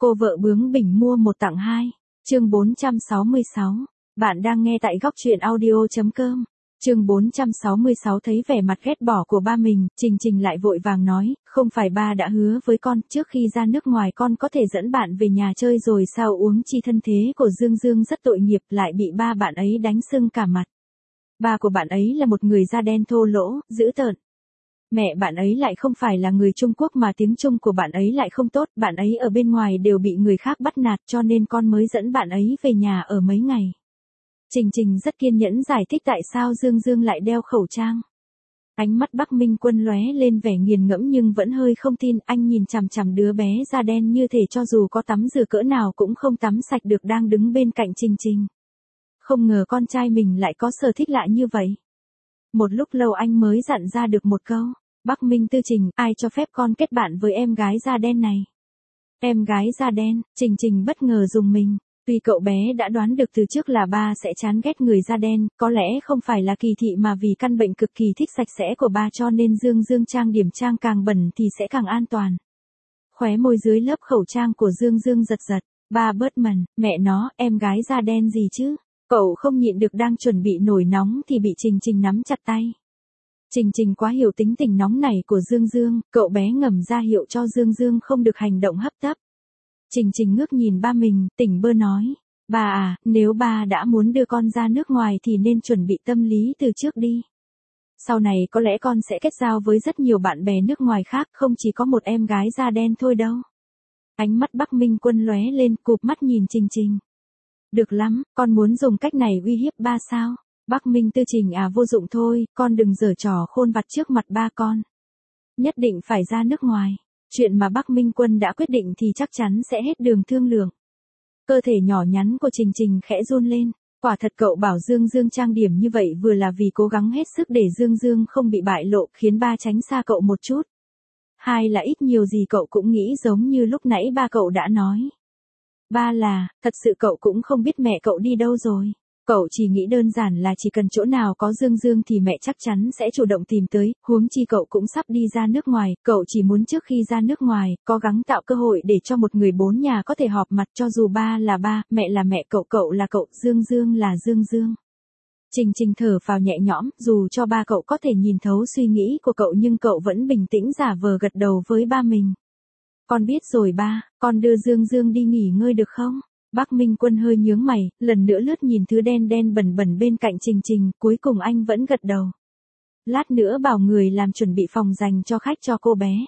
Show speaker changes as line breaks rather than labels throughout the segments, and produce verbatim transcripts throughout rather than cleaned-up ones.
Cô vợ bướng bỉnh mua một tặng hai. Chương bốn trăm sáu mươi sáu. Bạn đang nghe tại góc truyện audio.com. Chương bốn trăm sáu mươi sáu thấy vẻ mặt ghét bỏ của ba mình, Trình Trình lại vội vàng nói, không phải ba đã hứa với con, trước khi ra nước ngoài con có thể dẫn bạn về nhà chơi rồi sao uống chi thân thế của Dương Dương rất tội nghiệp lại bị ba bạn ấy đánh sưng cả mặt. Ba của bạn ấy là một người da đen thô lỗ, dữ tợn. Mẹ bạn ấy lại không phải là người Trung Quốc mà tiếng Trung của bạn ấy lại không tốt, bạn ấy ở bên ngoài đều bị người khác bắt nạt cho nên con mới dẫn bạn ấy về nhà ở mấy ngày. Trình Trình rất kiên nhẫn giải thích tại sao Dương Dương lại đeo khẩu trang. Ánh mắt Bắc Minh Quân lóe lên vẻ nghiền ngẫm nhưng vẫn hơi không tin, anh nhìn chằm chằm đứa bé da đen như thể cho dù có tắm rửa cỡ nào cũng không tắm sạch được đang đứng bên cạnh Trình Trình. Không ngờ con trai mình lại có sở thích lạ như vậy. Một lúc lâu anh mới dặn ra được một câu, Bắc Minh Tư Trình, ai cho phép con kết bạn với em gái da đen này? Em gái da đen, Trình Trình bất ngờ rùng mình. Tuy cậu bé đã đoán được từ trước là ba sẽ chán ghét người da đen, có lẽ không phải là kỳ thị mà vì căn bệnh cực kỳ thích sạch sẽ của ba cho nên Dương Dương trang điểm trang càng bẩn thì sẽ càng an toàn. Khóe môi dưới lớp khẩu trang của Dương Dương giật giật, ba bớt mần, mẹ nó, em gái da đen gì chứ? Cậu không nhịn được đang chuẩn bị nổi nóng thì bị Trình Trình nắm chặt tay. Trình Trình quá hiểu tính tình nóng này của Dương Dương, cậu bé ngầm ra hiệu cho Dương Dương không được hành động hấp tấp. Trình Trình ngước nhìn ba mình, tỉnh bơ nói, ba à, nếu ba đã muốn đưa con ra nước ngoài thì nên chuẩn bị tâm lý từ trước đi. Sau này có lẽ con sẽ kết giao với rất nhiều bạn bè nước ngoài khác, không chỉ có một em gái da đen thôi đâu. Ánh mắt Bắc Minh Quân lóe lên, cụp mắt nhìn Trình Trình. Được lắm, con muốn dùng cách này uy hiếp ba sao? Bắc Minh Tư Trình à, vô dụng thôi, con đừng giở trò khôn vặt trước mặt ba con. Nhất định phải ra nước ngoài. Chuyện mà Bắc Minh Quân đã quyết định thì chắc chắn sẽ hết đường thương lượng. Cơ thể nhỏ nhắn của Trình Trình khẽ run lên. Quả thật cậu bảo Dương Dương trang điểm như vậy vừa là vì cố gắng hết sức để Dương Dương không bị bại lộ, khiến ba tránh xa cậu một chút. Hai là ít nhiều gì cậu cũng nghĩ giống như lúc nãy ba cậu đã nói. Ba là, thật sự cậu cũng không biết mẹ cậu đi đâu rồi. Cậu chỉ nghĩ đơn giản là chỉ cần chỗ nào có Dương Dương thì mẹ chắc chắn sẽ chủ động tìm tới, huống chi cậu cũng sắp đi ra nước ngoài, cậu chỉ muốn trước khi ra nước ngoài, cố gắng tạo cơ hội để cho một người bốn nhà có thể họp mặt cho dù ba là ba, mẹ là mẹ cậu, cậu là cậu, Dương Dương là Dương Dương. Trình Trình thở phào nhẹ nhõm, dù cho ba cậu có thể nhìn thấu suy nghĩ của cậu nhưng cậu vẫn bình tĩnh giả vờ gật đầu với ba mình. Con biết rồi ba, con đưa Dương Dương đi nghỉ ngơi được không? Bắc Minh Quân hơi nhướng mày, lần nữa lướt nhìn thứ đen đen bẩn bẩn bên cạnh Trình Trình, cuối cùng anh vẫn gật đầu. Lát nữa bảo người làm chuẩn bị phòng dành cho khách cho cô bé.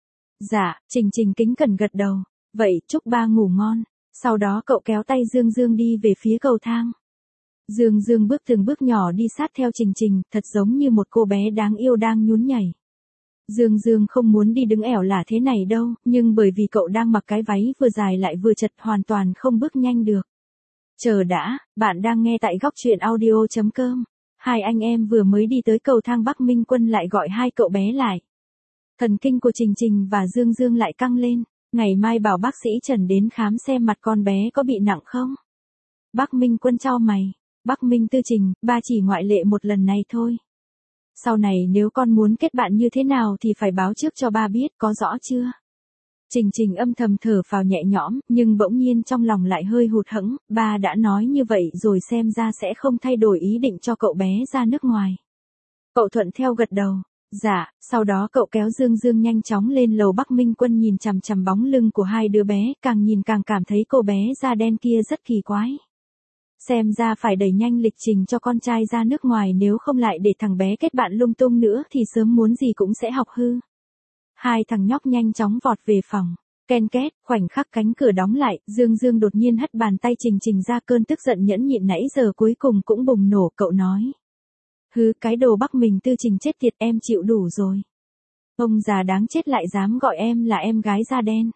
Dạ, Trình Trình kính cẩn gật đầu. Vậy, chúc ba ngủ ngon. Sau đó cậu kéo tay Dương Dương đi về phía cầu thang. Dương Dương bước từng bước nhỏ đi sát theo Trình Trình, thật giống như một cô bé đáng yêu đang nhún nhảy. Dương Dương không muốn đi đứng ẻo lả thế này đâu, nhưng bởi vì cậu đang mặc cái váy vừa dài lại vừa chật hoàn toàn không bước nhanh được. Chờ đã, bạn đang nghe tại góc truyện audio.com. Hai anh em vừa mới đi tới cầu thang Bắc Minh Quân lại gọi hai cậu bé lại. Thần kinh của Trình Trình và Dương Dương lại căng lên, ngày mai bảo bác sĩ Trần đến khám xem mặt con bé có bị nặng không. Bắc Minh Quân chau mày, Bắc Minh Tư Trình, ba chỉ ngoại lệ một lần này thôi. Sau này nếu con muốn kết bạn như thế nào thì phải báo trước cho ba biết, có rõ chưa? Trình Trình âm thầm thở phào nhẹ nhõm, nhưng bỗng nhiên trong lòng lại hơi hụt hẫng, ba đã nói như vậy rồi xem ra sẽ không thay đổi ý định cho cậu bé ra nước ngoài. Cậu thuận theo gật đầu, dạ, sau đó cậu kéo Dương Dương nhanh chóng lên lầu. Bắc Minh Quân nhìn chằm chằm bóng lưng của hai đứa bé, càng nhìn càng cảm thấy cô bé da đen kia rất kỳ quái. Xem ra phải đẩy nhanh lịch trình cho con trai ra nước ngoài, nếu không lại để thằng bé kết bạn lung tung nữa thì sớm muốn gì cũng sẽ học hư. Hai thằng nhóc nhanh chóng vọt về phòng. Ken két, khoảnh khắc cánh cửa đóng lại, Dương Dương đột nhiên hất bàn tay Trình Trình ra, cơn tức giận nhẫn nhịn nãy giờ cuối cùng cũng bùng nổ. Cậu nói, hứ, cái đồ Bắc Minh Tư Trình chết tiệt, em chịu đủ rồi. Ông già đáng chết lại dám gọi em là em gái da đen.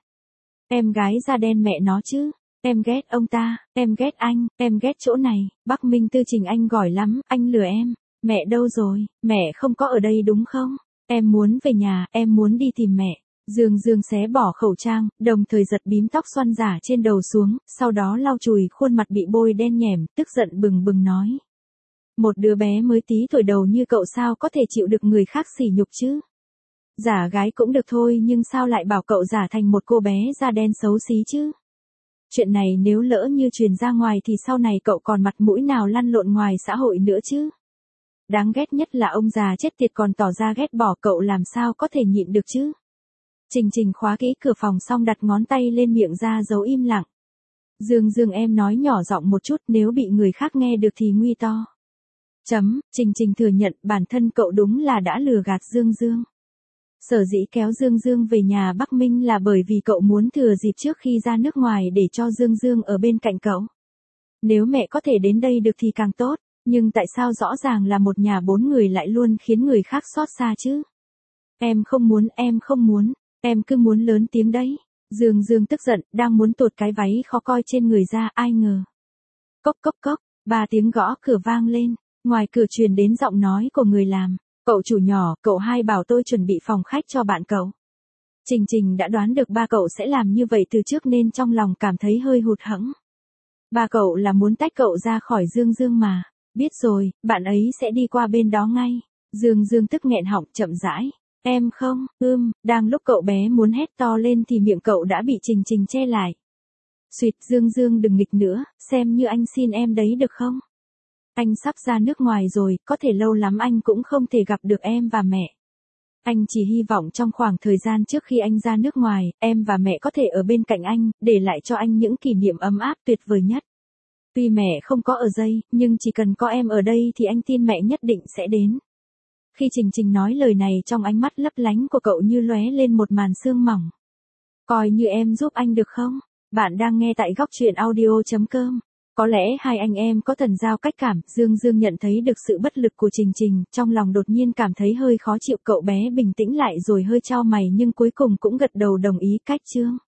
Em gái da đen mẹ nó chứ. Em ghét ông ta, em ghét anh, em ghét chỗ này. Bắc Minh Tư Trình, anh giỏi lắm, anh lừa em. Mẹ đâu rồi, mẹ không có ở đây đúng không? Em muốn về nhà, em muốn đi tìm mẹ. Dương Dương xé bỏ khẩu trang, đồng thời giật bím tóc xoăn giả trên đầu xuống, sau đó lau chùi khuôn mặt bị bôi đen nhẻm, tức giận bừng bừng nói. Một đứa bé mới tí tuổi đầu như cậu sao có thể chịu được người khác sỉ nhục chứ? Giả gái cũng được thôi nhưng sao lại bảo cậu giả thành một cô bé da đen xấu xí chứ? Chuyện này nếu lỡ như truyền ra ngoài thì sau này cậu còn mặt mũi nào lăn lộn ngoài xã hội nữa chứ. Đáng ghét nhất là ông già chết tiệt còn tỏ ra ghét bỏ cậu, làm sao có thể nhịn được chứ. Trình Trình khóa kỹ cửa phòng xong đặt ngón tay lên miệng ra dấu im lặng. Dương Dương em nói nhỏ giọng một chút, nếu bị người khác nghe được thì nguy to. Chấm, Trình Trình thừa nhận bản thân cậu đúng là đã lừa gạt Dương Dương. Sở dĩ kéo Dương Dương về nhà Bắc Minh là bởi vì cậu muốn thừa dịp trước khi ra nước ngoài để cho Dương Dương ở bên cạnh cậu. Nếu mẹ có thể đến đây được thì càng tốt, nhưng tại sao rõ ràng là một nhà bốn người lại luôn khiến người khác xót xa chứ? Em không muốn, em không muốn, em cứ muốn lớn tiếng đấy. Dương Dương tức giận, đang muốn tuột cái váy khó coi trên người ra, ai ngờ. Cốc cốc cốc, ba tiếng gõ cửa vang lên, ngoài cửa truyền đến giọng nói của người làm. Cậu chủ nhỏ, cậu hai bảo tôi chuẩn bị phòng khách cho bạn cậu. Trình Trình đã đoán được ba cậu sẽ làm như vậy từ trước nên trong lòng cảm thấy hơi hụt hẫng. Ba cậu là muốn tách cậu ra khỏi Dương Dương mà. Biết rồi, bạn ấy sẽ đi qua bên đó ngay. Dương Dương tức nghẹn họng chậm rãi. Em không, ưm, đang lúc cậu bé muốn hét to lên thì miệng cậu đã bị Trình Trình che lại. Xuyệt, Dương Dương đừng nghịch nữa, xem như anh xin em đấy được không? Anh sắp ra nước ngoài rồi, có thể lâu lắm anh cũng không thể gặp được em và mẹ. Anh chỉ hy vọng trong khoảng thời gian trước khi anh ra nước ngoài, em và mẹ có thể ở bên cạnh anh, để lại cho anh những kỷ niệm ấm áp tuyệt vời nhất. Tuy mẹ không có ở đây, nhưng chỉ cần có em ở đây thì anh tin mẹ nhất định sẽ đến. Khi Trình Trình nói lời này trong ánh mắt lấp lánh của cậu như lóe lên một màn sương mỏng. Coi như em giúp anh được không? Bạn đang nghe tại góc truyện audio chấm com. Có lẽ hai anh em có thần giao cách cảm, Dương Dương nhận thấy được sự bất lực của Trình Trình, trong lòng đột nhiên cảm thấy hơi khó chịu, cậu bé bình tĩnh lại rồi hơi chau mày nhưng cuối cùng cũng gật đầu đồng ý cách chương.